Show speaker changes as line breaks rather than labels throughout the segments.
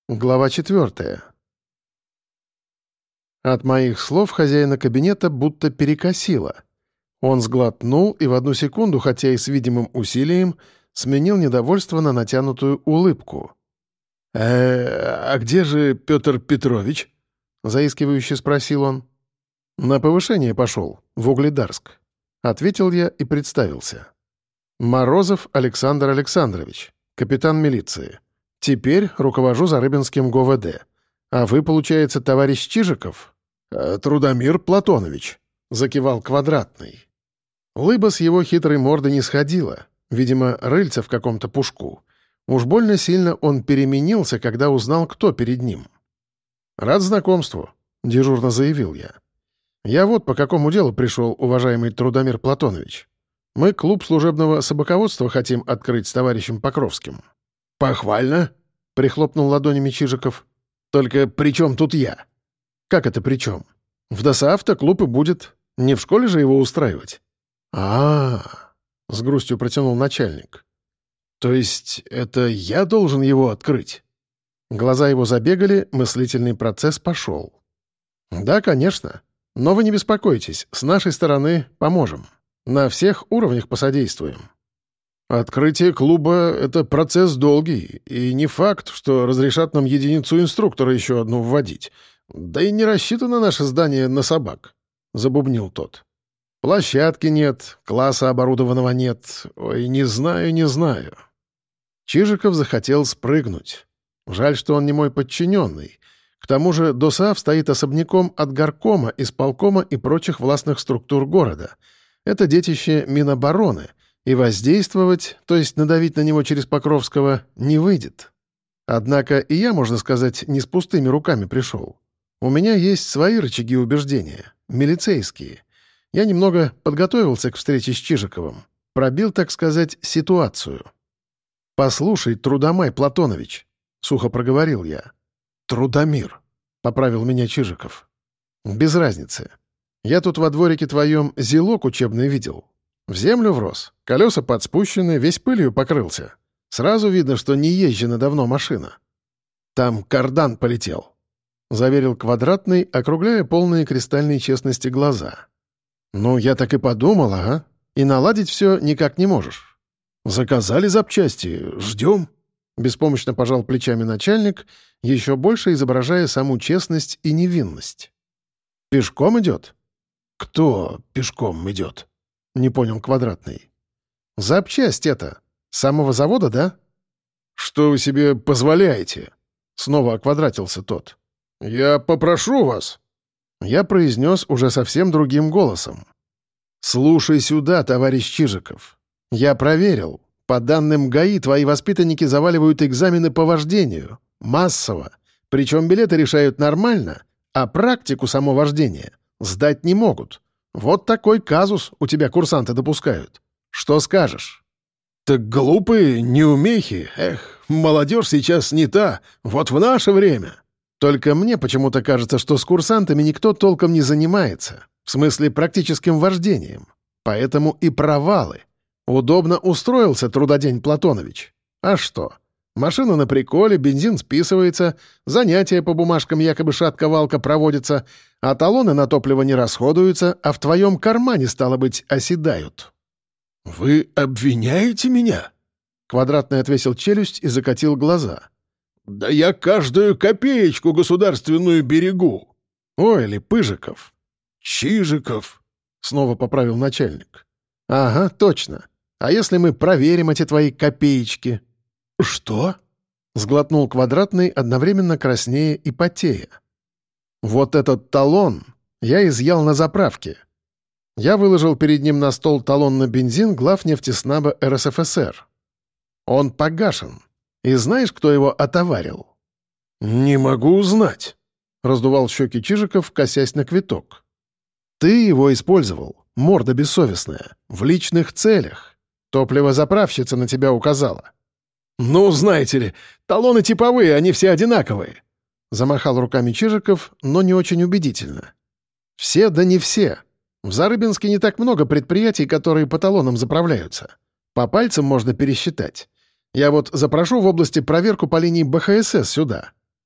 Глава 4. От моих слов хозяина кабинета будто перекосило. Он сглотнул и в одну секунду, хотя и с видимым усилием, сменил недовольство на натянутую улыбку. А где же Петр Петрович?» — заискивающе спросил он. «На повышение пошел, в Угледарск», — ответил я и представился. «Морозов Александр Александрович, капитан милиции. Теперь руковожу Зарыбинским ГУВД. А вы, получается, товарищ Чижиков?» «Трудомир Платонович», — закивал Квадратный. Лыба с его хитрой морды не сходила. Видимо, рыльца в каком-то пушку. Уж больно сильно он переменился, когда узнал, кто перед ним. «Рад знакомству», — дежурно заявил я. «Я вот по какому делу пришел, уважаемый Трудомир Платонович. Мы клуб служебного собаководства хотим открыть с товарищем Покровским». «Похвально», — прихлопнул ладонями Чижиков. «Только при чем тут я?» «Как это при чем? В ДОСААФТО клуб и будет. Не в школе же его устраивать?» С грустью протянул начальник. «То есть это я должен его открыть?» Глаза его забегали, мыслительный процесс пошел. «Да, конечно. Но вы не беспокойтесь, с нашей стороны поможем. На всех уровнях посодействуем». «Открытие клуба — это процесс долгий, и не факт, что разрешат нам единицу инструктора еще одну вводить. Да и не рассчитано наше здание на собак», — забубнил тот. «Площадки нет, класса оборудованного нет. Ой, не знаю». Чижиков захотел спрыгнуть. Жаль, что он не мой подчиненный. К тому же ДОСААФ стоит особняком от горкома, исполкома и прочих властных структур города. Это детище Минобороны — и воздействовать, то есть надавить на него через Покровского, не выйдет. Однако и я, можно сказать, не с пустыми руками пришел. У меня есть свои рычаги убеждения, милицейские. Я немного подготовился к встрече с Чижиковым. Пробил, так сказать, ситуацию. «Послушай, Трудомай Платонович», — сухо проговорил я. «Трудомир», — поправил меня Чижиков. «Без разницы. Я тут во дворике твоем зелок учебный видел. В землю врос, колеса подспущены, весь пылью покрылся. Сразу видно, что не езжена давно машина. Там кардан полетел», — заверил Квадратный, округляя полные кристальной честности глаза. «Ну, я так и подумал, ага. И наладить все никак не можешь». «Заказали запчасти, ждем», — беспомощно пожал плечами начальник, еще больше изображая саму честность и невинность. «Пешком идет?» «Кто пешком идет?» — не понял Квадратный. «Запчасть это. С самого завода, да?» «Что вы себе позволяете?» — снова оквадратился тот. «Я попрошу вас». Я произнес уже совсем другим голосом. «Слушай сюда, товарищ Чижиков. Я проверил. По данным ГАИ, твои воспитанники заваливают экзамены по вождению. Массово. Причем билеты решают нормально, а практику само вождение сдать не могут. Вот такой казус у тебя курсанты допускают. Что скажешь?» «Так глупые неумехи. Эх, молодежь сейчас не та. Вот в наше время». «Только мне почему-то кажется, что с курсантами никто толком не занимается. В смысле практическим вождением. Поэтому и провалы. Удобно устроился трудодень Платонович. А что? Машина на приколе, бензин списывается, занятия по бумажкам якобы шатко-валко проводятся, а талоны на топливо не расходуются, а в твоем кармане, стало быть, оседают». «Вы обвиняете меня?» Квадратный отвесил челюсть и закатил глаза. «Да я каждую копеечку государственную берегу». «Ой, ли Пыжиков». «Чижиков», — снова поправил начальник. «Ага, точно. А если мы проверим эти твои копеечки?» «Что?» — сглотнул Квадратный, одновременно краснея и потея. «Вот этот талон я изъял на заправке». Я выложил перед ним на стол талон на бензин главнефтеснаба РСФСР. Он погашен. И знаешь, кто его отоварил? «Не могу узнать», — раздувал щеки Чижиков, косясь на квиток. «Ты его использовал, морда бессовестная, в личных целях. Топливозаправщица на тебя указала». «Ну, знаете ли, талоны типовые, они все одинаковые», — замахал руками Чижиков, но не очень убедительно. «Все да не все. В Зарыбинске не так много предприятий, которые по талонам заправляются. По пальцам можно пересчитать. Я вот запрошу в области проверку по линии БХСС сюда.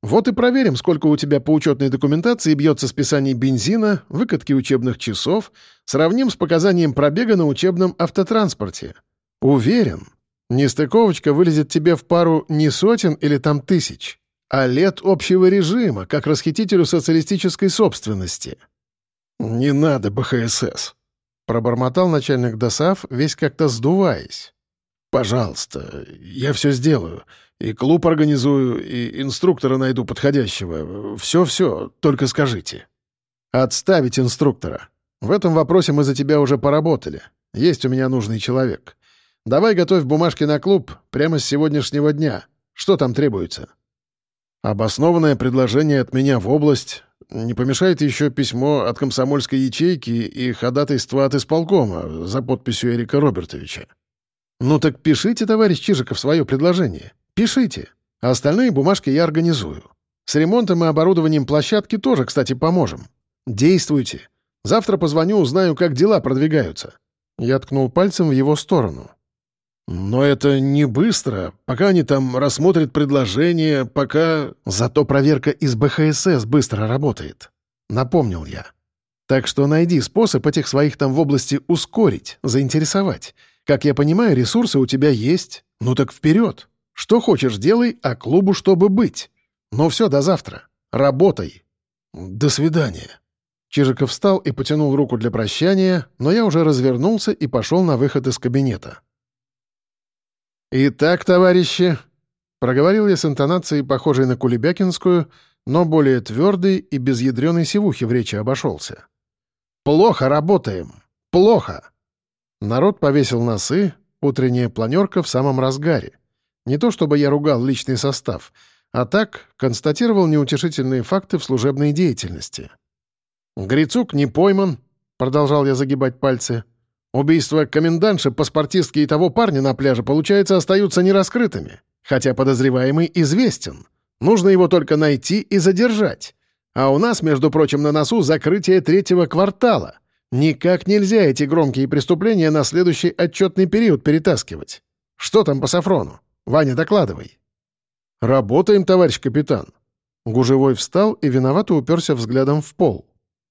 Вот и проверим, сколько у тебя по учетной документации бьется списание бензина, выкатки учебных часов, сравним с показанием пробега на учебном автотранспорте. Уверен, нестыковочка вылезет тебе в пару не сотен или там тысяч, а лет общего режима, как расхитителю социалистической собственности. «Не надо БХСС», — пробормотал начальник ДОСААФ, весь как-то сдуваясь. «Пожалуйста, я все сделаю. И клуб организую, и инструктора найду подходящего. Все-все, только скажите». «Отставить инструктора. В этом вопросе мы за тебя уже поработали. Есть у меня нужный человек. Давай готовь бумажки на клуб прямо с сегодняшнего дня. Что там требуется?» «Обоснованное предложение от меня в область. Не помешает еще письмо от комсомольской ячейки и ходатайство от исполкома за подписью Эрика Робертовича». «Ну так пишите, товарищ Чижиков, свое предложение. Пишите. А остальные бумажки я организую. С ремонтом и оборудованием площадки тоже, кстати, поможем. Действуйте. Завтра позвоню, узнаю, как дела продвигаются». Я ткнул пальцем в его сторону. «Но это не быстро. Пока они там рассмотрят предложение, пока...» «Зато проверка из БХСС быстро работает», — напомнил я. «Так что найди способ этих своих там в области ускорить, заинтересовать. Как я понимаю, ресурсы у тебя есть. Ну так вперед. Что хочешь, делай, а клубу чтобы быть. Ну все, до завтра. Работай». «До свидания». Чижиков встал и потянул руку для прощания, но я уже развернулся и пошел на выход из кабинета. «Итак, товарищи», — проговорил я с интонацией, похожей на кулебякинскую, но более твердой и без ядреной сивухи в речи обошелся. «Плохо работаем. Плохо». Народ повесил носы, утренняя планерка в самом разгаре. Не то чтобы я ругал личный состав, а так констатировал неутешительные факты в служебной деятельности. «Грицук не пойман», — продолжал я загибать пальцы. «Убийство комендантши, паспортистки и того парня на пляже, получается, остаются нераскрытыми, хотя подозреваемый известен. Нужно его только найти и задержать. А у нас, между прочим, на носу закрытие 3-го квартала. Никак нельзя эти громкие преступления на следующий отчетный период перетаскивать. Что там по Сафрону? Ваня, докладывай». «Работаем, товарищ капитан». Гужевой встал и виновато уперся взглядом в пол.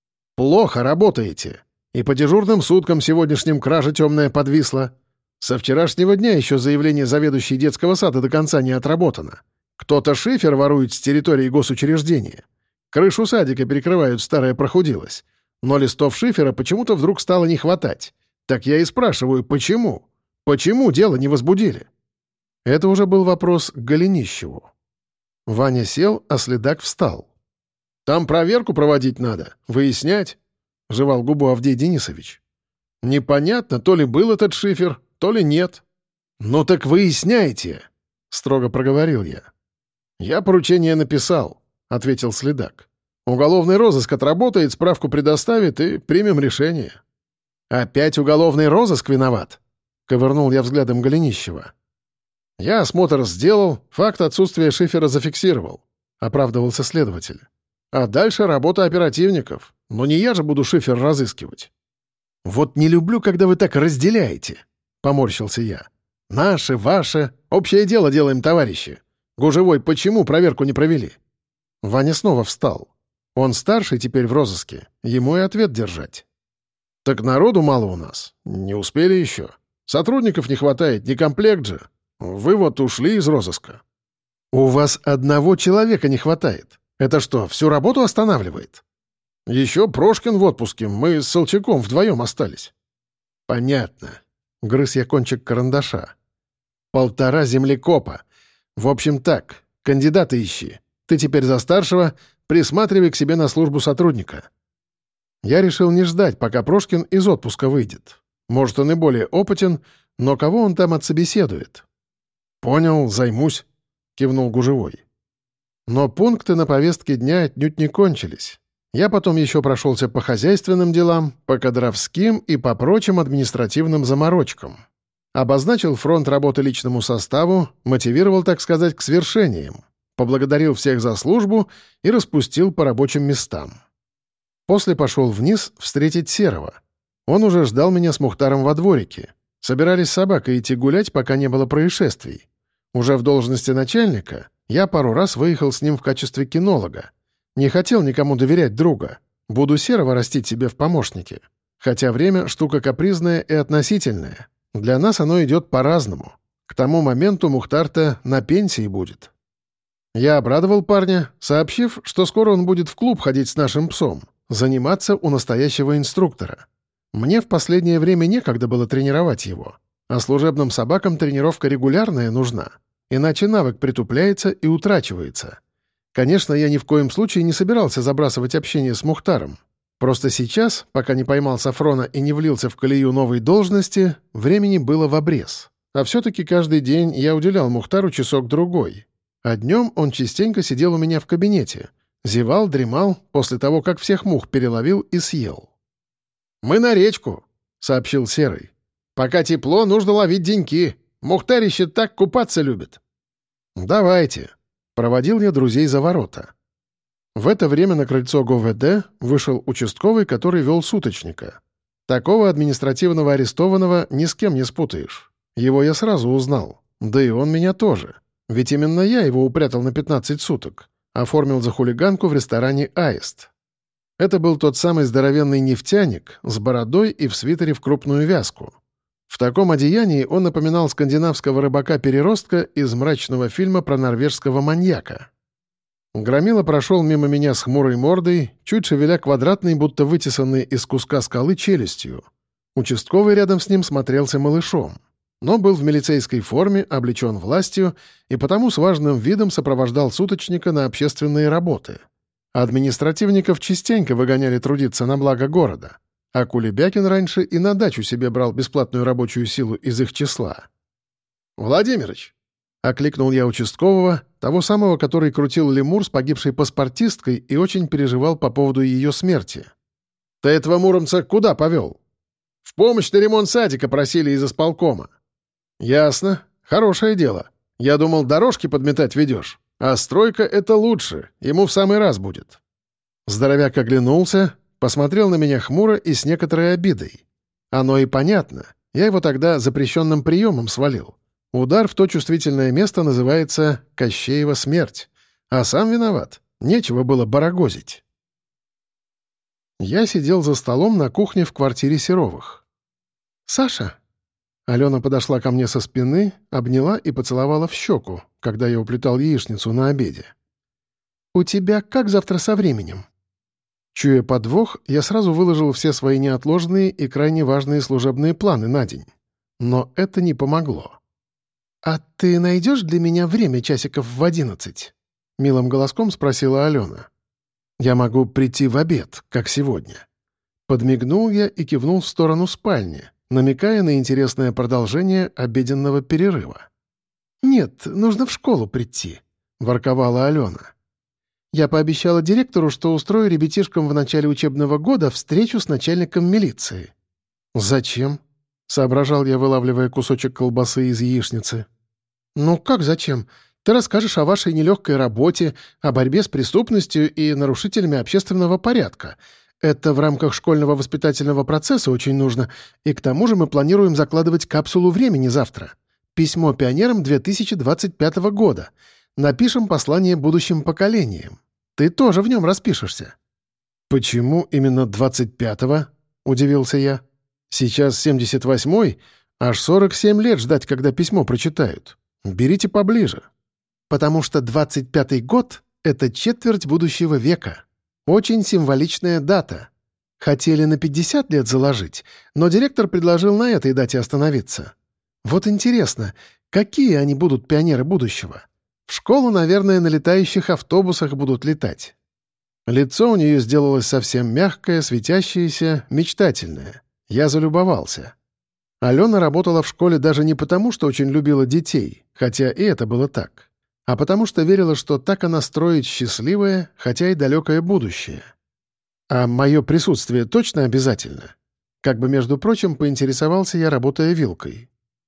«Плохо работаете. И по дежурным суткам сегодняшним кража темная подвисла. Со вчерашнего дня еще заявление заведующей детского сада до конца не отработано. Кто-то шифер ворует с территории госучреждения. Крышу садика перекрывают, старая прохудилась. Но листов шифера почему-то вдруг стало не хватать. Так я и спрашиваю, почему? Почему дело не возбудили?» Это уже был вопрос к Голенищеву. Ваня сел, а следак встал. «Там проверку проводить надо, выяснять», — жевал губу Авдей Денисович. «Непонятно, то ли был этот шифер, то ли нет». «Ну так выясняйте», — строго проговорил я. «Я поручение написал», — ответил следак. «Уголовный розыск отработает, справку предоставит и примем решение». «Опять уголовный розыск виноват?» — ковырнул я взглядом Голенищева. «Я осмотр сделал, факт отсутствия шифера зафиксировал», — оправдывался следователь. «А дальше работа оперативников. Но не я же буду шифер разыскивать». «Вот не люблю, когда вы так разделяете», — поморщился я. «Наше, ваше, общее дело делаем, товарищи. Гужевой, почему проверку не провели?» Ваня снова встал. Он старший теперь в розыске, ему и ответ держать. «Так народу мало у нас. Не успели еще. Сотрудников не хватает, не комплект же. Вы вот ушли из розыска». «У вас одного человека не хватает. Это что, всю работу останавливает?» «Еще Прошкин в отпуске, мы с Солчаком вдвоем остались». «Понятно». Грыз я кончик карандаша. 1,5 землекопа. В общем так, кандидата ищи. Ты теперь за старшего, присматривай к себе на службу сотрудника». Я решил не ждать, пока Прошкин из отпуска выйдет. Может, он и более опытен, но кого он там отсобеседует? «Понял, займусь», — кивнул Гужевой. Но пункты на повестке дня отнюдь не кончились. Я потом еще прошелся по хозяйственным делам, по кадровским и по прочим административным заморочкам. Обозначил фронт работы личному составу, мотивировал, так сказать, к свершениям, поблагодарил всех за службу и распустил по рабочим местам. После пошел вниз встретить Серого. Он уже ждал меня с Мухтаром во дворике. Собирались с собакой идти гулять, пока не было происшествий. Уже в должности начальника Я пару раз выехал с ним в качестве кинолога. Не хотел никому доверять друга. Буду Серого растить себе в помощники. Хотя время — штука капризная и относительная. Для нас оно идет по-разному. К тому моменту Мухтар-то на пенсии будет. Я обрадовал парня, сообщив, что скоро он будет в клуб ходить с нашим псом, заниматься у настоящего инструктора. Мне в последнее время некогда было тренировать его, а служебным собакам тренировка регулярная нужна, иначе навык притупляется и утрачивается. Конечно, я ни в коем случае не собирался забрасывать общение с Мухтаром. Просто сейчас, пока не поймал Сафрона и не влился в колею новой должности, времени было в обрез. А все-таки каждый день я уделял Мухтару часок-другой. А днем он частенько сидел у меня в кабинете, зевал, дремал после того, как всех мух переловил и съел. «Мы на речку», — сообщил Серый. «Пока тепло, нужно ловить деньки. Мухтарище так купаться любит». «Давайте», — проводил я друзей за ворота. В это время на крыльцо ГУВД вышел участковый, который вел суточника. Такого административного арестованного ни с кем не спутаешь. Его я сразу узнал. Да и он меня тоже. Ведь именно я его упрятал на 15 суток. Оформил за хулиганку в ресторане «Аист». Это был тот самый здоровенный нефтяник с бородой и в свитере в крупную вязку. В таком одеянии он напоминал скандинавского рыбака-переростка из мрачного фильма про норвежского маньяка. Громила прошел мимо меня с хмурой мордой, чуть шевеля квадратной, будто вытесанной из куска скалы челюстью. Участковый рядом с ним смотрелся малышом, но был в милицейской форме, облечен властью и потому с важным видом сопровождал суточника на общественные работы. Административников частенько выгоняли трудиться на благо города, а Кулебякин раньше и на дачу себе брал бесплатную рабочую силу из их числа. «Владимирыч!» — окликнул я участкового, того самого, который крутил лемур с погибшей паспортисткой и очень переживал по поводу ее смерти. «Ты этого муромца куда повел?» «В помощь на ремонт садика просили из исполкома». «Ясно. Хорошее дело. Я думал, дорожки подметать ведешь. А стройка — это лучше. Ему в самый раз будет». Здоровяк оглянулся, посмотрел на меня хмуро и с некоторой обидой. Оно и понятно. Я его тогда запрещенным приемом свалил. Удар в то чувствительное место называется «Кощеева смерть». А сам виноват. Нечего было барагозить. Я сидел за столом на кухне в квартире Серовых. «Саша?» Алена подошла ко мне со спины, обняла и поцеловала в щеку, когда я уплетал яичницу на обеде. «У тебя как завтра со временем?» Чуя подвох, я сразу выложил все свои неотложные и крайне важные служебные планы на день. Но это не помогло. «А ты найдешь для меня время часиков в 11?» — милым голоском спросила Алена. «Я могу прийти в обед, как сегодня». Подмигнул я и кивнул в сторону спальни, намекая на интересное продолжение обеденного перерыва. «Нет, нужно в школу прийти», — ворковала Алена. «Я пообещала директору, что устрою ребятишкам в начале учебного года встречу с начальником милиции». «Зачем?» — соображал я, вылавливая кусочек колбасы из яичницы. «Ну как зачем? Ты расскажешь о вашей нелегкой работе, о борьбе с преступностью и нарушителями общественного порядка. Это в рамках школьного воспитательного процесса очень нужно, и к тому же мы планируем закладывать капсулу времени завтра. Письмо пионерам 2025 года. Напишем послание будущим поколениям. Ты тоже в нем распишешься». «Почему именно 25-го?» — удивился я. «Сейчас 78-й, аж 47 лет ждать, когда письмо прочитают. Берите поближе». «Потому что 25-й год — это четверть будущего века. Очень символичная дата. Хотели на 50 лет заложить, но директор предложил на этой дате остановиться. Вот интересно, какие они будут пионеры будущего? В школу, наверное, на летающих автобусах будут летать». Лицо у нее сделалось совсем мягкое, светящееся, мечтательное. Я залюбовался. Алена работала в школе даже не потому, что очень любила детей, хотя и это было так, а потому что верила, что так она строит счастливое, хотя и далекое будущее. А мое присутствие точно обязательно? Как бы, между прочим, поинтересовался я, работая вилкой.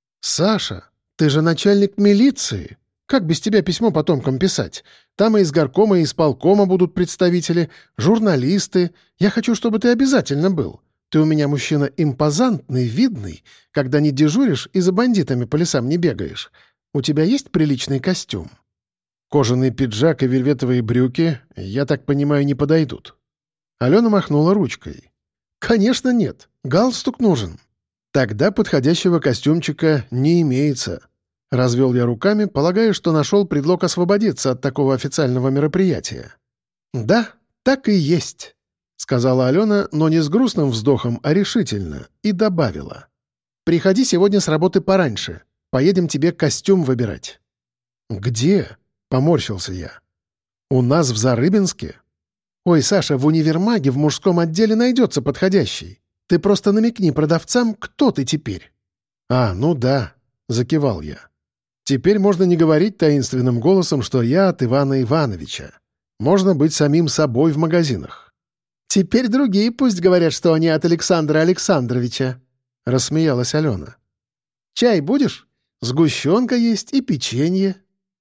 «Саша, ты же начальник милиции. Как без тебя письмо потомкам писать? Там и из горкома, и из полкома будут представители, журналисты. Я хочу, чтобы ты обязательно был. Ты у меня мужчина импозантный, видный, когда не дежуришь и за бандитами по лесам не бегаешь. У тебя есть приличный костюм?» Кожаный пиджак и вельветовые брюки, я так понимаю, не подойдут». Алена махнула ручкой. «Конечно нет. Галстук нужен». «Тогда подходящего костюмчика не имеется». Развел я руками, полагая, что нашел предлог освободиться от такого официального мероприятия. «Да, так и есть», — сказала Алена, но не с грустным вздохом, а решительно, и добавила. «Приходи сегодня с работы пораньше. Поедем тебе костюм выбирать». «Где?» — поморщился я. «У нас в Зарыбинске?» «Ой, Саша, в универмаге в мужском отделе найдется подходящий. Ты просто намекни продавцам, кто ты теперь». «А, ну да», — закивал я. «Теперь можно не говорить таинственным голосом, что я от Ивана Ивановича. Можно быть самим собой в магазинах». «Теперь другие пусть говорят, что они от Александра Александровича», — рассмеялась Алена. «Чай будешь? Сгущенка есть и печенье».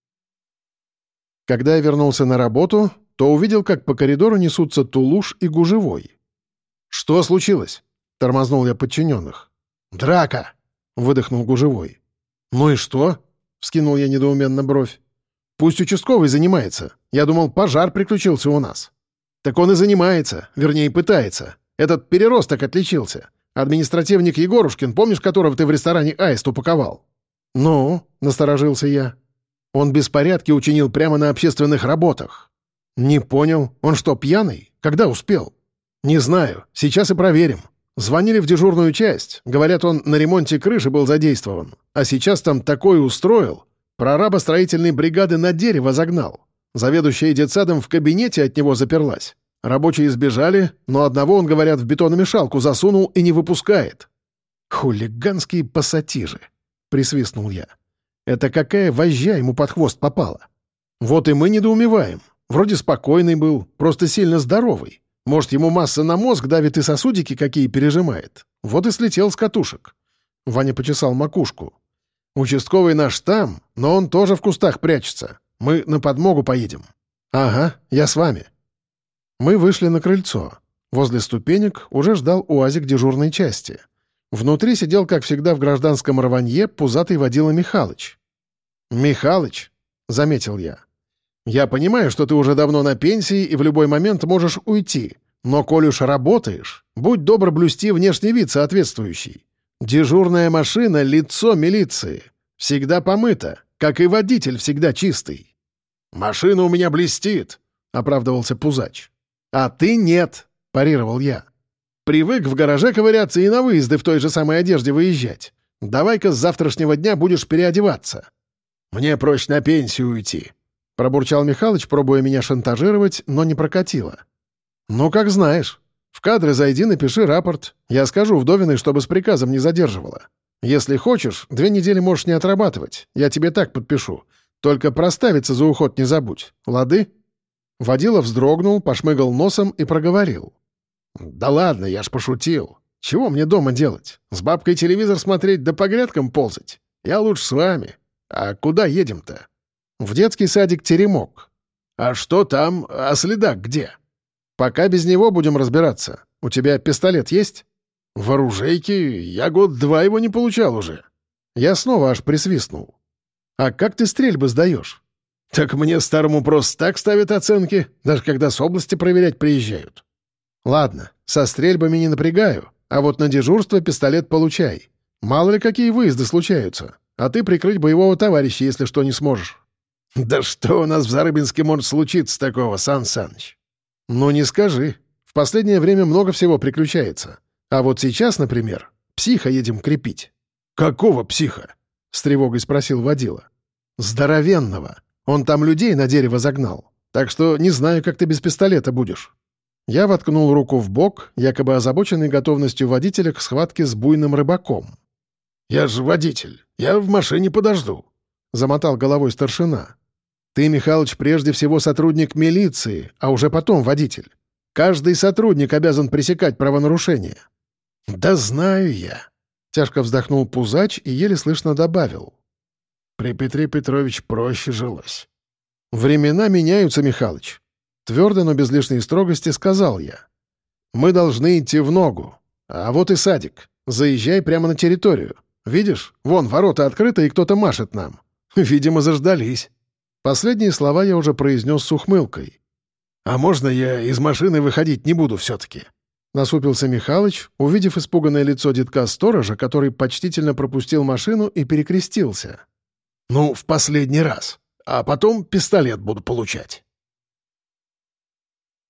Когда я вернулся на работу, то увидел, как по коридору несутся Тулуш и Гужевой. «Что случилось?» — тормознул я подчиненных. «Драка!» — выдохнул Гужевой. «Ну и что?» — вскинул я недоуменно бровь. «Пусть участковый занимается. Я думал, пожар приключился у нас». «Так он и занимается, вернее, пытается. Этот переросток отличился. Административник Егорушкин, помнишь, которого ты в ресторане «Аист» упаковал?» «Ну?» — насторожился я. «Он беспорядки учинил прямо на общественных работах». «Не понял. Он что, пьяный? Когда успел?» «Не знаю. Сейчас и проверим. Звонили в дежурную часть. Говорят, он на ремонте крыши был задействован. А сейчас там такое устроил. Прораба строительной бригады на дерево загнал. Заведующая детсадом в кабинете от него заперлась. Рабочие сбежали, но одного, он, говорят, в бетономешалку засунул и не выпускает». «Хулиганские пассатижи», — присвистнул я. «Это какая вожжа ему под хвост попала?» «Вот и мы недоумеваем. Вроде спокойный был, просто сильно здоровый. Может, ему масса на мозг давит и сосудики какие пережимает. Вот и слетел с катушек». Ваня почесал макушку. «Участковый наш там, но он тоже в кустах прячется. Мы на подмогу поедем». «Ага, я с вами». Мы вышли на крыльцо. Возле ступенек уже ждал УАЗик дежурной части. Внутри сидел, как всегда, в гражданском рванье пузатый водила Михалыч. «Михалыч», — заметил я, — «я понимаю, что ты уже давно на пенсии и в любой момент можешь уйти, но, коль уж работаешь, будь добр блюсти внешний вид соответствующий. Дежурная машина — лицо милиции. Всегда помыта, как и водитель всегда чистый». «Машина у меня блестит», — оправдывался Пузач. «А ты нет», — парировал я. «Привык в гараже ковыряться и на выезды в той же самой одежде выезжать. Давай-ка с завтрашнего дня будешь переодеваться». «Мне проще на пенсию уйти», — пробурчал Михалыч, пробуя меня шантажировать, но не прокатило. «Ну, как знаешь. В кадры зайди, напиши рапорт. Я скажу вдовиной, чтобы с приказом не задерживала. Если хочешь, 2 недели можешь не отрабатывать. Я тебе так подпишу. Только проставиться за уход не забудь. Лады?» Водила вздрогнул, пошмыгал носом и проговорил. «Да ладно, я ж пошутил. Чего мне дома делать? С бабкой телевизор смотреть да по грядкам ползать? Я лучше с вами. А куда едем-то?» «В детский садик «Теремок». «А что там? А следак где?» «Пока без него будем разбираться. У тебя пистолет есть?» «В оружейке? Я 2 года его не получал уже». Я снова аж присвистнул. «А как ты стрельбы сдаешь?» «Так мне старому просто так ставят оценки, даже когда с области проверять приезжают». «Ладно, со стрельбами не напрягаю, а вот на дежурство пистолет получай. Мало ли какие выезды случаются, а ты прикрыть боевого товарища, если что, не сможешь». «Да что у нас в Зарыбинске может случиться такого, Сан Саныч?» «Ну не скажи. В последнее время много всего приключается. А вот сейчас, например, психа едем крепить». «Какого психа?» — с тревогой спросил водила. «Здоровенного. Он там людей на дерево загнал. Так что не знаю, как ты без пистолета будешь». Я воткнул руку в бок, якобы озабоченный готовностью водителя к схватке с буйным рыбаком. «Я же водитель. Я в машине подожду», — замотал головой старшина. «Ты, Михалыч, прежде всего сотрудник милиции, а уже потом водитель. Каждый сотрудник обязан пресекать правонарушения». «Да знаю я», — тяжко вздохнул Пузач и еле слышно добавил. «При Петре Петровиче проще жилось». «Времена меняются, Михалыч», — твердо, но без лишней строгости сказал я. «Мы должны идти в ногу. А вот и садик. Заезжай прямо на территорию. Видишь, вон ворота открыты, и кто-то машет нам. Видимо, заждались». Последние слова я уже произнес с ухмылкой. «А можно я из машины выходить не буду все-таки?» Насупился Михалыч, увидев испуганное лицо детка-сторожа, который почтительно пропустил машину и перекрестился. «Ну, в последний раз. А потом пистолет буду получать».